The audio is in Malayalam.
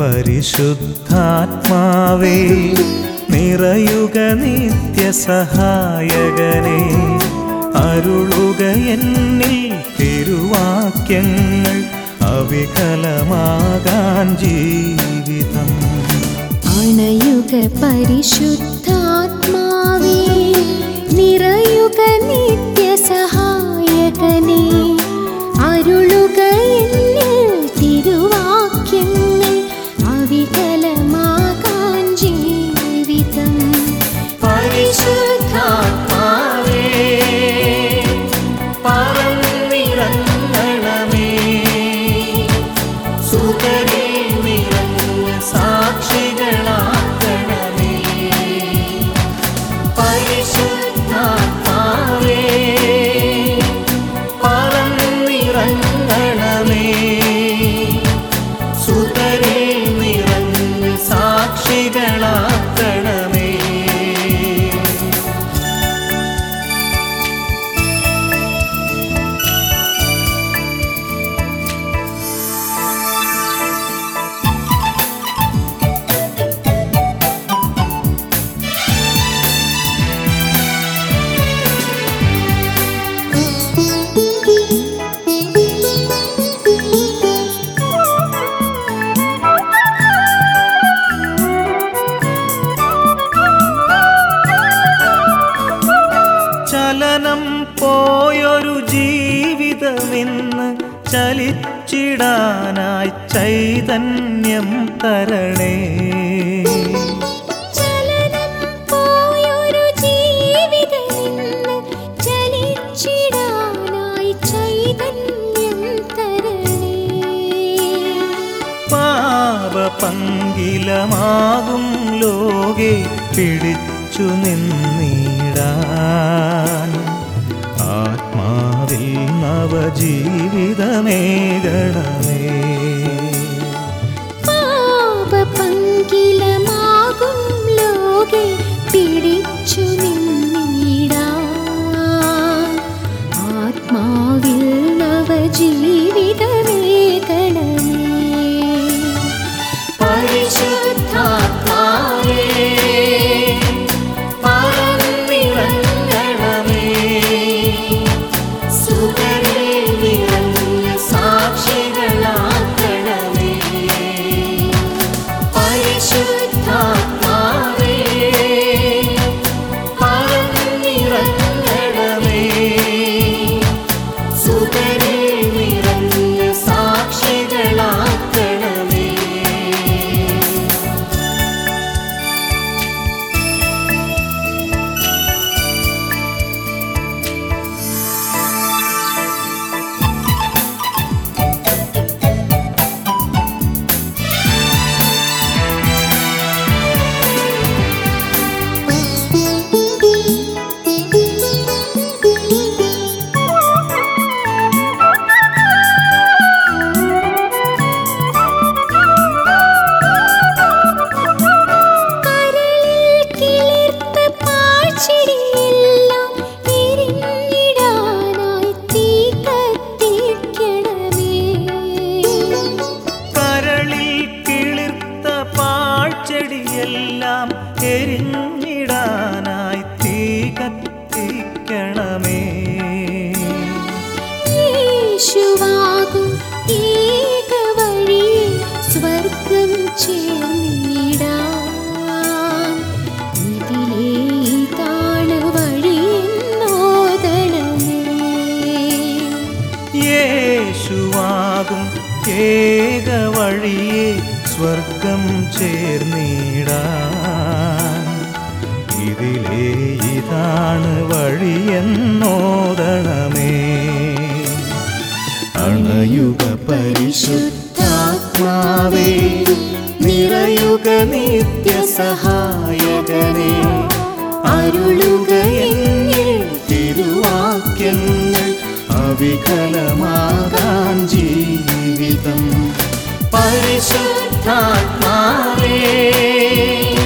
പരിശുദ്ധാത്മാവേ നിറയുക നിത്യസഹായകനേ അരുളുക എന്നിൽ തിരുവാക്യങ്ങൾ അവികലമാകാൻ ജീവിതം അണയുക പരിശുദ്ധാത്മാവേ നിറയുക നിത്യസഹായകനേ അരുളുക എന്നിൽ തിരുവാക്യങ്ങൾ അവികലമാകാൻ ജീവിതം പരിശുദ്ധാത്മാവേ പറന്നിറങ്ങണമേ സുതരേ നിറഞ്ഞ സാക്ഷികളാക്കണമേ പരിശുദ്ധാത്മാവേ പറന്നിറങ്ങണമേ സുതരേ നിറഞ്ഞ സാക്ഷികളാക്കണമേ ചലനം പോയൊരു ജീവിതമിന്ന് ചലിച്ചിടാനായി ചൈതന്യം തരണേ ചലനം പോയൊരു ജീവിതമിന്ന് ചലിച്ചിടാനായി ചൈതന്യം തരണേ പാപപങ്കിലമാകും ലോകെ പിടിച്ചു നിന്നിടാൻ ആത്മാവിൽ നവജീവിതമേകണമേ പാപപങ്കിലമാകും ലോകെ പിടിച്ചു നിന്നിടാൻ ആത്മാവിൽ നവജീവിതമേകണമേ പരിശുദ്ധാത്മാവേ പറന്നിറങ്ങണമേ സുതരേ നിറഞ്ഞ സാക്ഷികളാക്കണമേ പരിശുദ്ധാത്മാവേ പറന്നിറങ്ങണമേ സുതരേ നിറഞ്ഞ സാക്ഷികളാക്കണമേ പാഴ്ചെടിയെല്ലാം എരിഞ്ഞിടാനായി തീ കത്തിക്കണമേ യേശുവാകും ഏക വഴി സ്വർഗം ചേർന്നിടാൻ ഇതിലേ ഇതാണ് വഴിയെന്നോദണമേ യേശുവാകും ഏക വഴിയെ സ്വർഗം ചേർന്നിടാൻ ഇതിലേ ഇതാണ് വഴിയെന്നോദണമേ അണയുക പരിശുദ്ധാത്മാവേ നിറയുക നിത്യസഹായകനേ അരുളുക എന്നിൽ തിരുവാക്യങ്ങൾ അവികലമാകാൻ ജീവിതം പരിശുദ്ധാത്മാവേ